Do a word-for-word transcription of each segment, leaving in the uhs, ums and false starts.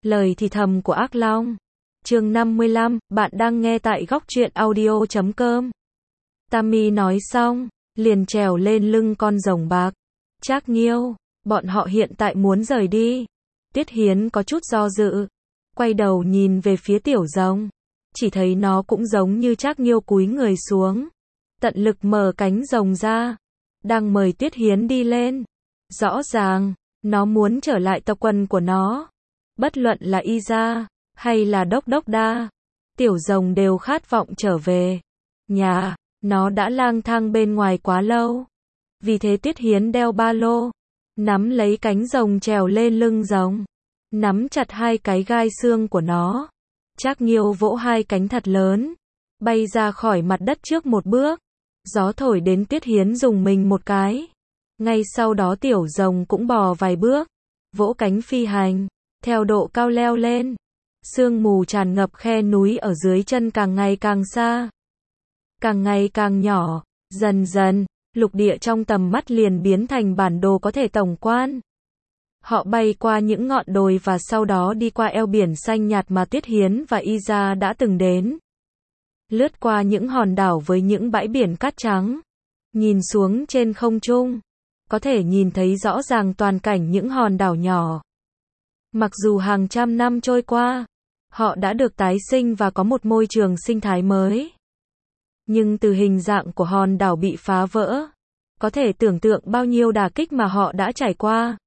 Lời thì thầm của ác long. Chương năm mươi lăm, bạn đang nghe tại góc truyện audio chấm com. Tammy nói xong, liền trèo lên lưng con rồng bạc. Trác Nghiêu, bọn họ hiện tại muốn rời đi. Tiết Hiến có chút do dự, quay đầu nhìn về phía tiểu rồng, chỉ thấy nó cũng giống như Trác Nghiêu cúi người xuống, tận lực mở cánh rồng ra, đang mời Tiết Hiến đi lên. Rõ ràng, nó muốn trở lại tộc quần của nó. Bất luận là Y Gia, hay là Đốc Đốc Đa, tiểu rồng đều khát vọng trở về nhà, nó đã lang thang bên ngoài quá lâu. Vì thế Tiết Hiến đeo ba lô, nắm lấy cánh rồng trèo lên lưng rồng, nắm chặt hai cái gai xương của nó. Trác Nghiêu vỗ hai cánh thật lớn, bay ra khỏi mặt đất trước một bước. Gió thổi đến Tiết Hiến dùng mình một cái. Ngay sau đó tiểu rồng cũng bò vài bước, vỗ cánh phi hành, theo độ cao leo lên. Sương mù tràn ngập khe núi ở dưới chân càng ngày càng xa, càng ngày càng nhỏ, dần dần, lục địa trong tầm mắt liền biến thành bản đồ có thể tổng quan. Họ bay qua những ngọn đồi và sau đó đi qua eo biển xanh nhạt mà Tiết Hiến và Y Gia đã từng đến. Lướt qua những hòn đảo với những bãi biển cát trắng. Nhìn xuống trên không trung, có thể nhìn thấy rõ ràng toàn cảnh những hòn đảo nhỏ. Mặc dù hàng trăm năm trôi qua, họ đã được tái sinh và có một môi trường sinh thái mới. Nhưng từ hình dạng của hòn đảo bị phá vỡ, có thể tưởng tượng bao nhiêu đả kích mà họ đã trải qua.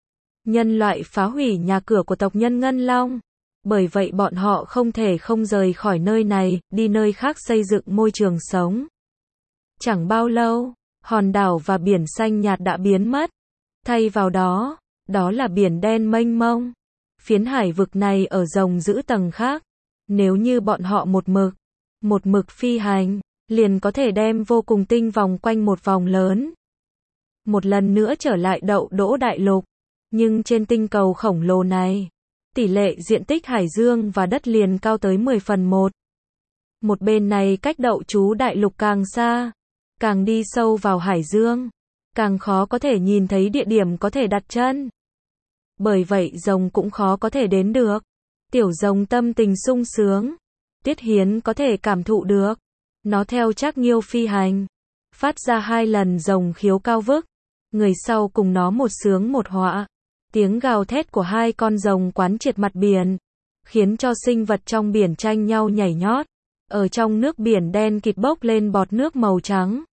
Nhân loại phá hủy nhà cửa của tộc nhân Ngân Long. Bởi vậy bọn họ không thể không rời khỏi nơi này, đi nơi khác xây dựng môi trường sống. Chẳng bao lâu, hòn đảo và biển xanh nhạt đã biến mất. Thay vào đó, đó là biển đen mênh mông. Phiến hải vực này ở rồng giữ tầng khác. Nếu như bọn họ một mực, một mực phi hành, liền có thể đem vô cùng tinh vòng quanh một vòng lớn. Một lần nữa trở lại đậu đỗ đại lục. Nhưng trên tinh cầu khổng lồ này, tỷ lệ diện tích hải dương và đất liền cao tới mười phần một. Một bên này cách đậu chú đại lục càng xa, càng đi sâu vào hải dương, càng khó có thể nhìn thấy địa điểm có thể đặt chân. Bởi vậy rồng cũng khó có thể đến được. Tiểu rồng tâm tình sung sướng. Tiết Hiến có thể cảm thụ được. Nó theo Trác Nghiêu phi hành, phát ra hai lần rồng khiếu cao vức. Người sau cùng nó một sướng một họa. Tiếng gào thét của hai con rồng quán triệt mặt biển, khiến cho sinh vật trong biển tranh nhau nhảy nhót. Ở trong nước biển đen kịt bốc lên bọt nước màu trắng.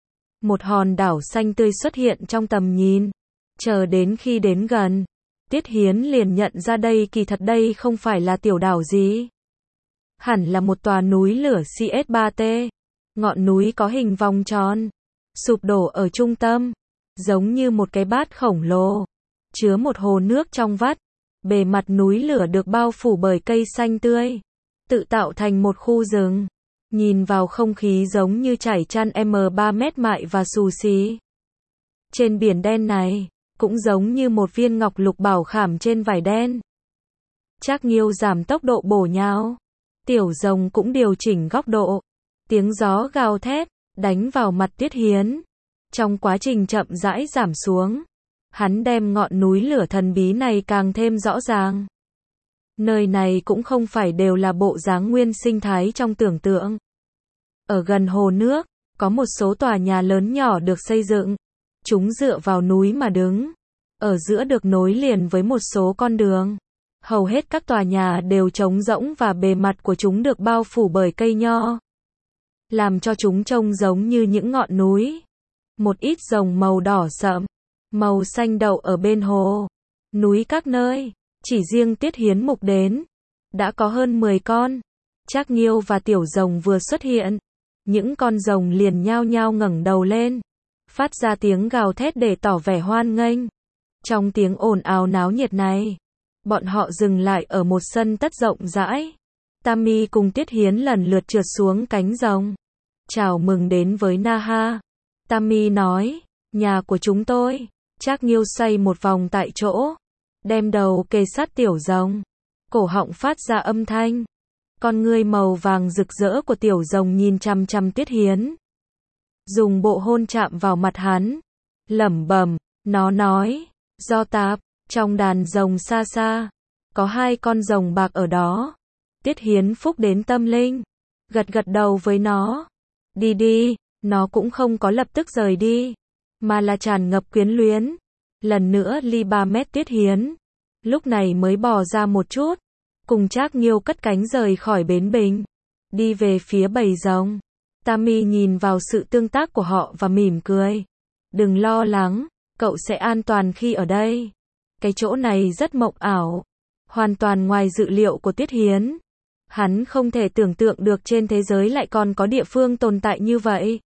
Một hòn đảo xanh tươi xuất hiện trong tầm nhìn. Chờ đến khi đến gần, Tiết Hiến liền nhận ra đây kỳ thật đây không phải là tiểu đảo gì. Hẳn là một tòa núi lửa C S ba T. Ngọn núi có hình vòng tròn, sụp đổ ở trung tâm, giống như một cái bát khổng lồ, chứa một hồ nước trong vắt. Bề mặt núi lửa được bao phủ bởi cây xanh tươi, tự tạo thành một khu rừng. Nhìn vào không khí giống như trải chăn M ba mét mại và xù xì. Trên biển đen này, cũng giống như một viên ngọc lục bảo khảm trên vải đen. Trác Nghiêu giảm tốc độ bổ nhào. Tiểu rồng cũng điều chỉnh góc độ. Tiếng gió gào thét, đánh vào mặt Tiết Hiến. Trong quá trình chậm rãi giảm xuống, hắn đem ngọn núi lửa thần bí này càng thêm rõ ràng. Nơi này cũng không phải đều là bộ dáng nguyên sinh thái trong tưởng tượng. Ở gần hồ nước, có một số tòa nhà lớn nhỏ được xây dựng. Chúng dựa vào núi mà đứng. Ở giữa được nối liền với một số con đường. Hầu hết các tòa nhà đều trống rỗng và bề mặt của chúng được bao phủ bởi cây nho, làm cho chúng trông giống như những ngọn núi. Một ít rồng màu đỏ sậm, màu xanh đậu ở bên hồ, núi các nơi. Chỉ riêng Tiết Hiến mục đến, đã có hơn mười con. Trác Nghiêu và tiểu rồng vừa xuất hiện, những con rồng liền nhao nhao ngẩng đầu lên, phát ra tiếng gào thét để tỏ vẻ hoan nghênh. Trong tiếng ồn ào náo nhiệt này, bọn họ dừng lại ở một sân tất rộng rãi. Tammy cùng Tiết Hiến lần lượt trượt xuống cánh rồng. Chào mừng đến với Naha. Tammy nói, nhà của chúng tôi. Trác Nghiêu xoay một vòng tại chỗ, đem đầu kề sát tiểu rồng, cổ họng phát ra âm thanh. Con ngươi màu vàng rực rỡ của tiểu rồng nhìn chằm chằm Tiết Hiến, dùng bộ hôn chạm vào mặt hắn, lẩm bẩm. Nó nói, do tạp, trong đàn rồng xa xa, có hai con rồng bạc ở đó. Tiết Hiến phúc đến tâm linh, gật gật đầu với nó. Đi đi, nó cũng không có lập tức rời đi, mà là tràn ngập quyến luyến. Lần nữa ly ba mét Tiết Hiến, lúc này mới bò ra một chút, cùng Trác Nghiêu cất cánh rời khỏi bến bình, đi về phía bầy rồng. Tammy nhìn vào sự tương tác của họ và mỉm cười. Đừng lo lắng, cậu sẽ an toàn khi ở đây. Cái chỗ này rất mộng ảo, hoàn toàn ngoài dự liệu của Tiết Hiến. Hắn không thể tưởng tượng được trên thế giới lại còn có địa phương tồn tại như vậy.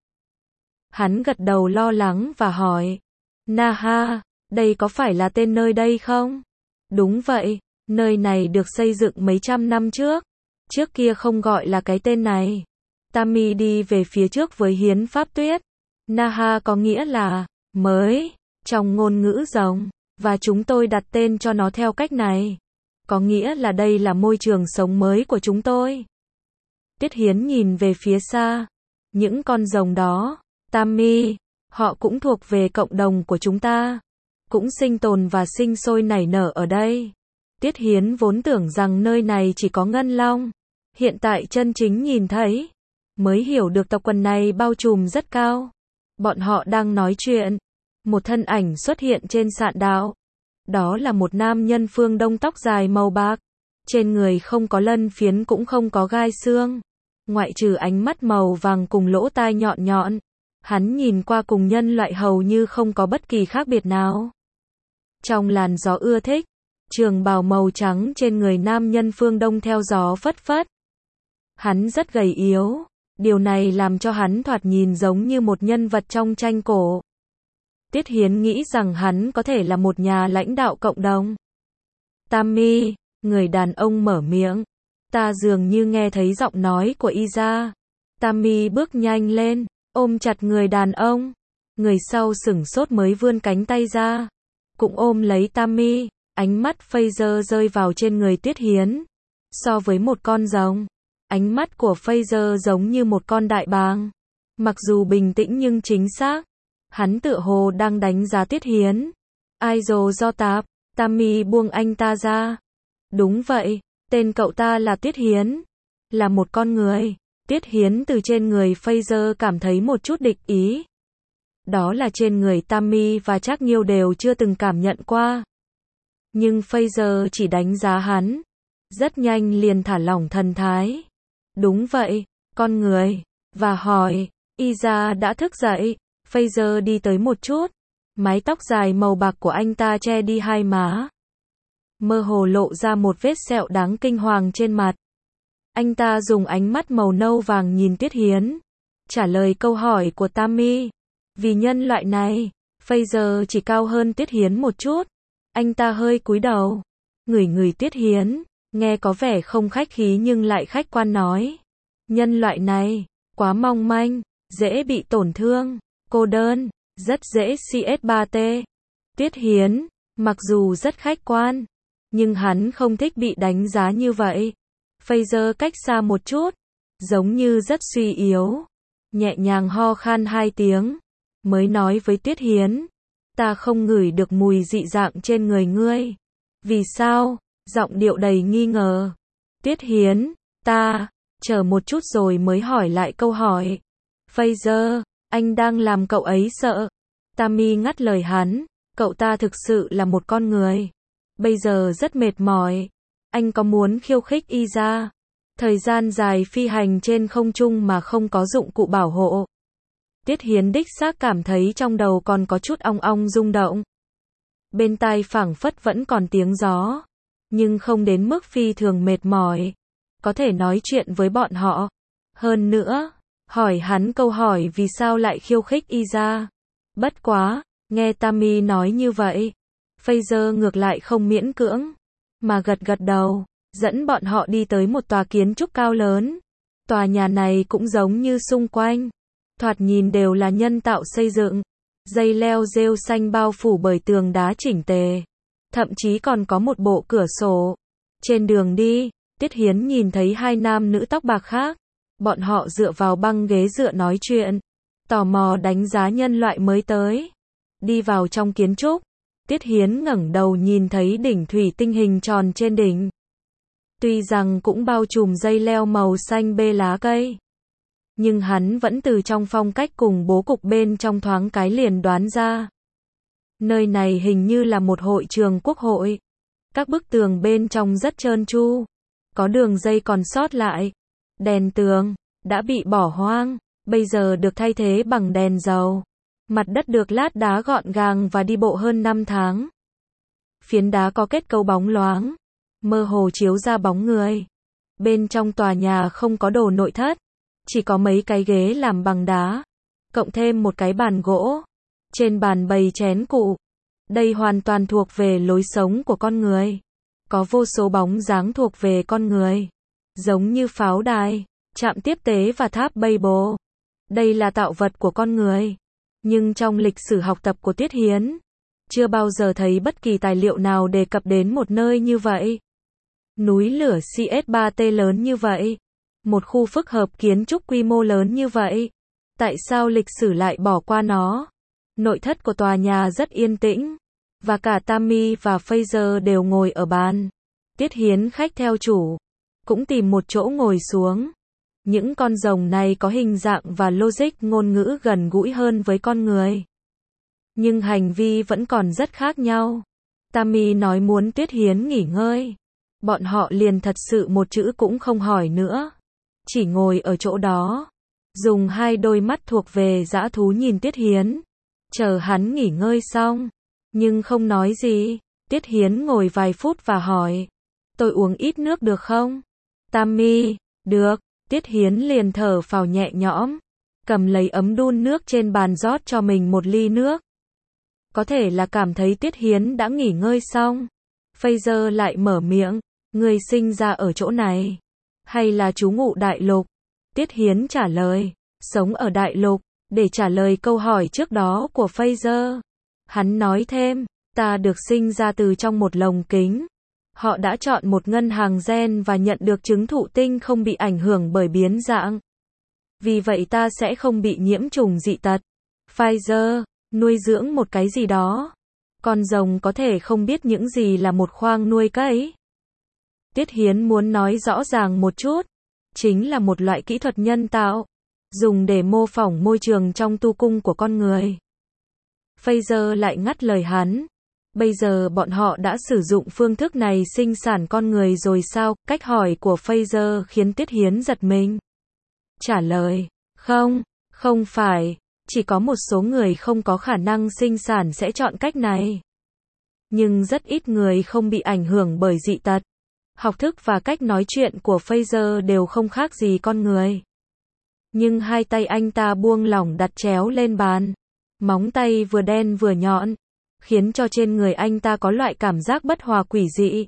Hắn gật đầu lo lắng và hỏi, Naha, đây có phải là tên nơi đây không? Đúng vậy, nơi này được xây dựng mấy trăm năm trước. Trước kia không gọi là cái tên này. Tammy đi về phía trước với Hiến Pháp Tuyết. Naha có nghĩa là mới, trong ngôn ngữ rồng, và chúng tôi đặt tên cho nó theo cách này. Có nghĩa là đây là môi trường sống mới của chúng tôi. Tiết Hiến nhìn về phía xa. Những con rồng đó, Tammy, họ cũng thuộc về cộng đồng của chúng ta. Cũng sinh tồn và sinh sôi nảy nở ở đây. Tiết Hiến vốn tưởng rằng nơi này chỉ có ngân long. Hiện tại chân chính nhìn thấy, mới hiểu được tộc quần này bao trùm rất cao. Bọn họ đang nói chuyện. Một thân ảnh xuất hiện trên sạn đạo. Đó là một nam nhân phương Đông tóc dài màu bạc. Trên người không có lân phiến cũng không có gai xương. Ngoại trừ ánh mắt màu vàng cùng lỗ tai nhọn nhọn. Hắn nhìn qua cùng nhân loại hầu như không có bất kỳ khác biệt nào. Trong làn gió ưa thích, trường bào màu trắng trên người nam nhân phương Đông theo gió phất phất. Hắn rất gầy yếu. Điều này làm cho hắn thoạt nhìn giống như một nhân vật trong tranh cổ. Tiết Hiến nghĩ rằng hắn có thể là một nhà lãnh đạo cộng đồng. Tammy, người đàn ông mở miệng. Ta dường như nghe thấy giọng nói của Iza. Tammy bước nhanh lên, ôm chặt người đàn ông. Người sau sửng sốt mới vươn cánh tay ra, cũng ôm lấy Tammy. Ánh mắt Fraser rơi vào trên người Tiết Hiến. So với một con rồng, ánh mắt của Fraser giống như một con đại bàng. Mặc dù bình tĩnh nhưng chính xác. Hắn tựa hồ đang đánh giá Tiết Hiến. Idol do tạp. Tammy buông anh ta ra. Đúng vậy, tên cậu ta là Tiết Hiến. Là một con người. Tiết Hiến từ trên người Fraser cảm thấy một chút địch ý. Đó là trên người Tammy và Trác Nghiêu đều chưa từng cảm nhận qua. Nhưng Fraser chỉ đánh giá hắn. Rất nhanh liền thả lỏng thần thái. Đúng vậy, con người. Và hỏi, Iza đã thức dậy. Fraser đi tới một chút. Mái tóc dài màu bạc của anh ta che đi hai má. Mơ hồ lộ ra một vết sẹo đáng kinh hoàng trên mặt. Anh ta dùng ánh mắt màu nâu vàng nhìn Tiết Hiến. Trả lời câu hỏi của Tammy. Vì nhân loại này, Fraser chỉ cao hơn Tiết Hiến một chút. Anh ta hơi cúi đầu. Ngửi ngửi Tiết Hiến. Nghe có vẻ không khách khí nhưng lại khách quan nói. Nhân loại này, quá mong manh, dễ bị tổn thương, cô đơn, rất dễ xê ét ba tê. Tiết Hiến, mặc dù rất khách quan, nhưng hắn không thích bị đánh giá như vậy. Fraser cách xa một chút, giống như rất suy yếu. Nhẹ nhàng ho khan hai tiếng, mới nói với Tiết Hiến. Ta không ngửi được mùi dị dạng trên người ngươi. Vì sao? Giọng điệu đầy nghi ngờ. Tiết Hiến, ta, chờ một chút rồi mới hỏi lại câu hỏi. Fraser, anh đang làm cậu ấy sợ. Tammy ngắt lời hắn, cậu ta thực sự là một con người. Bây giờ rất mệt mỏi. Anh có muốn khiêu khích Iza? Thời gian dài phi hành trên không trung mà không có dụng cụ bảo hộ. Tiết Hiến đích xác cảm thấy trong đầu còn có chút ong ong rung động. Bên tai phảng phất vẫn còn tiếng gió. Nhưng không đến mức phi thường mệt mỏi. Có thể nói chuyện với bọn họ. Hơn nữa, hỏi hắn câu hỏi vì sao lại khiêu khích Iza. Bất quá, nghe Tammy nói như vậy. Fraser ngược lại không miễn cưỡng, mà gật gật đầu, dẫn bọn họ đi tới một tòa kiến trúc cao lớn. Tòa nhà này cũng giống như xung quanh. Thoạt nhìn đều là nhân tạo xây dựng. Dây leo rêu xanh bao phủ bởi tường đá chỉnh tề. Thậm chí còn có một bộ cửa sổ. Trên đường đi, Tiết Hiến nhìn thấy hai nam nữ tóc bạc khác. Bọn họ dựa vào băng ghế dựa nói chuyện. Tò mò đánh giá nhân loại mới tới. Đi vào trong kiến trúc. Tiết Hiến ngẩng đầu nhìn thấy đỉnh thủy tinh hình tròn trên đỉnh. Tuy rằng cũng bao trùm dây leo màu xanh bê lá cây, nhưng hắn vẫn từ trong phong cách cùng bố cục bên trong thoáng cái liền đoán ra. Nơi này hình như là một hội trường quốc hội. Các bức tường bên trong rất trơn tru, có đường dây còn sót lại. Đèn tường đã bị bỏ hoang, bây giờ được thay thế bằng đèn dầu. Mặt đất được lát đá gọn gàng và đi bộ hơn năm tháng. Phiến đá có kết cấu bóng loáng, mơ hồ chiếu ra bóng người. Bên trong tòa nhà không có đồ nội thất, chỉ có mấy cái ghế làm bằng đá, cộng thêm một cái bàn gỗ. Trên bàn bày chén cụ. Đây hoàn toàn thuộc về lối sống của con người. Có vô số bóng dáng thuộc về con người, giống như pháo đài, trạm tiếp tế và tháp Babel. Đây là tạo vật của con người. Nhưng trong lịch sử học tập của Tiết Hiến, chưa bao giờ thấy bất kỳ tài liệu nào đề cập đến một nơi như vậy. Núi lửa C S ba T lớn như vậy. Một khu phức hợp kiến trúc quy mô lớn như vậy. Tại sao lịch sử lại bỏ qua nó? Nội thất của tòa nhà rất yên tĩnh. Và cả Tammy và Fraser đều ngồi ở bàn. Tiết Hiến khách theo chủ, cũng tìm một chỗ ngồi xuống. Những con rồng này có hình dạng và logic ngôn ngữ gần gũi hơn với con người. Nhưng hành vi vẫn còn rất khác nhau. Tammy nói muốn Tiết Hiến nghỉ ngơi. Bọn họ liền thật sự một chữ cũng không hỏi nữa. Chỉ ngồi ở chỗ đó. Dùng hai đôi mắt thuộc về dã thú nhìn Tiết Hiến. Chờ hắn nghỉ ngơi xong. Nhưng không nói gì. Tiết Hiến ngồi vài phút và hỏi. Tôi uống ít nước được không? Tammy, được. Tiết Hiến liền thở phào nhẹ nhõm. Cầm lấy ấm đun nước trên bàn rót cho mình một ly nước. Có thể là cảm thấy Tiết Hiến đã nghỉ ngơi xong. Fraser lại mở miệng. Người sinh ra ở chỗ này. Hay là trú ngụ đại lục? Tiết Hiến trả lời. Sống ở đại lục. Để trả lời câu hỏi trước đó của Fraser. Hắn nói thêm. Ta được sinh ra từ trong một lồng kính. Họ đã chọn một ngân hàng gen và nhận được chứng thụ tinh không bị ảnh hưởng bởi biến dạng. Vì vậy ta sẽ không bị nhiễm trùng dị tật. Pfizer, nuôi dưỡng một cái gì đó. Con rồng có thể không biết những gì là một khoang nuôi cấy. Tiết Hiến muốn nói rõ ràng một chút. Chính là một loại kỹ thuật nhân tạo. Dùng để mô phỏng môi trường trong tu cung của con người. Fraser lại ngắt lời hắn. Bây giờ bọn họ đã sử dụng phương thức này sinh sản con người rồi sao? Cách hỏi của Fraser khiến Tiết Hiến giật mình. Trả lời, không, không phải, chỉ có một số người không có khả năng sinh sản sẽ chọn cách này. Nhưng rất ít người không bị ảnh hưởng bởi dị tật. Học thức và cách nói chuyện của Fraser đều không khác gì con người. Nhưng hai tay anh ta buông lỏng đặt chéo lên bàn. Móng tay vừa đen vừa nhọn. Khiến cho trên người anh ta có loại cảm giác bất hòa quỷ dị.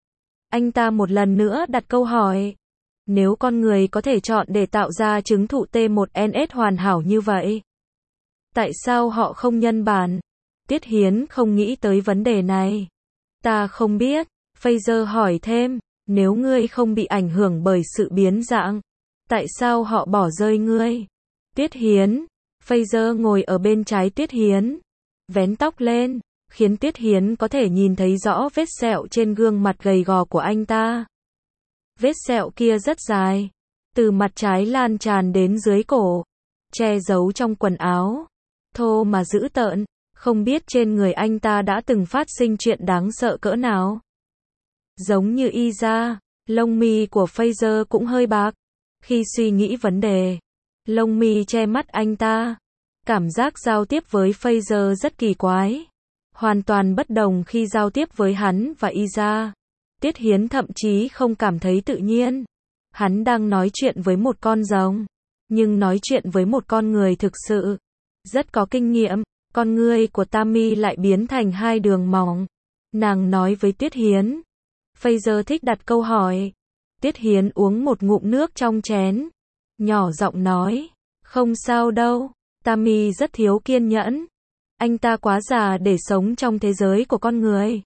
Anh ta một lần nữa đặt câu hỏi. Nếu con người có thể chọn để tạo ra chứng thụ T một N S hoàn hảo như vậy, tại sao họ không nhân bản? Tiết Hiến không nghĩ tới vấn đề này. Ta không biết. Fraser hỏi thêm. Nếu ngươi không bị ảnh hưởng bởi sự biến dạng, tại sao họ bỏ rơi ngươi? Tiết Hiến. Fraser ngồi ở bên trái Tiết Hiến. Vén tóc lên, khiến Tiết Hiến có thể nhìn thấy rõ vết sẹo trên gương mặt gầy gò của anh ta. Vết sẹo kia rất dài, từ mặt trái lan tràn đến dưới cổ, che giấu trong quần áo, thô mà dữ tợn, không biết trên người anh ta đã từng phát sinh chuyện đáng sợ cỡ nào. Giống như Iza, lông mi của Fraser cũng hơi bạc. Khi suy nghĩ vấn đề, lông mi che mắt anh ta. Cảm giác giao tiếp với Fraser rất kỳ quái. Hoàn toàn bất đồng khi giao tiếp với hắn và Iza. Tiết Hiến thậm chí không cảm thấy tự nhiên. Hắn đang nói chuyện với một con rồng. Nhưng nói chuyện với một con người thực sự. Rất có kinh nghiệm. Con ngươi của Tammy lại biến thành hai đường mỏng. Nàng nói với Tiết Hiến. Fraser thích đặt câu hỏi. Tiết Hiến uống một ngụm nước trong chén. Nhỏ giọng nói. Không sao đâu. Tammy rất thiếu kiên nhẫn. Anh ta quá già để sống trong thế giới của con người.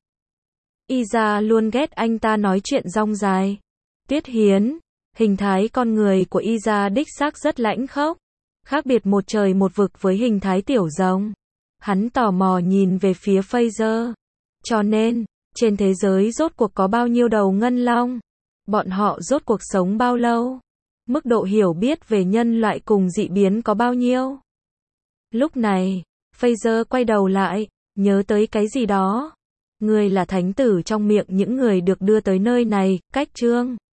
Iza luôn ghét anh ta nói chuyện rong dài. Tiết Hiến. Hình thái con người của Iza đích xác rất lãnh khốc. Khác biệt một trời một vực với hình thái tiểu rồng. Hắn tò mò nhìn về phía Fraser. Cho nên, trên thế giới rốt cuộc có bao nhiêu đầu ngân long? Bọn họ rốt cuộc sống bao lâu? Mức độ hiểu biết về nhân loại cùng dị biến có bao nhiêu? Lúc này, Fraser quay đầu lại, nhớ tới cái gì đó. Ngươi là thánh tử trong miệng những người được đưa tới nơi này, cách chương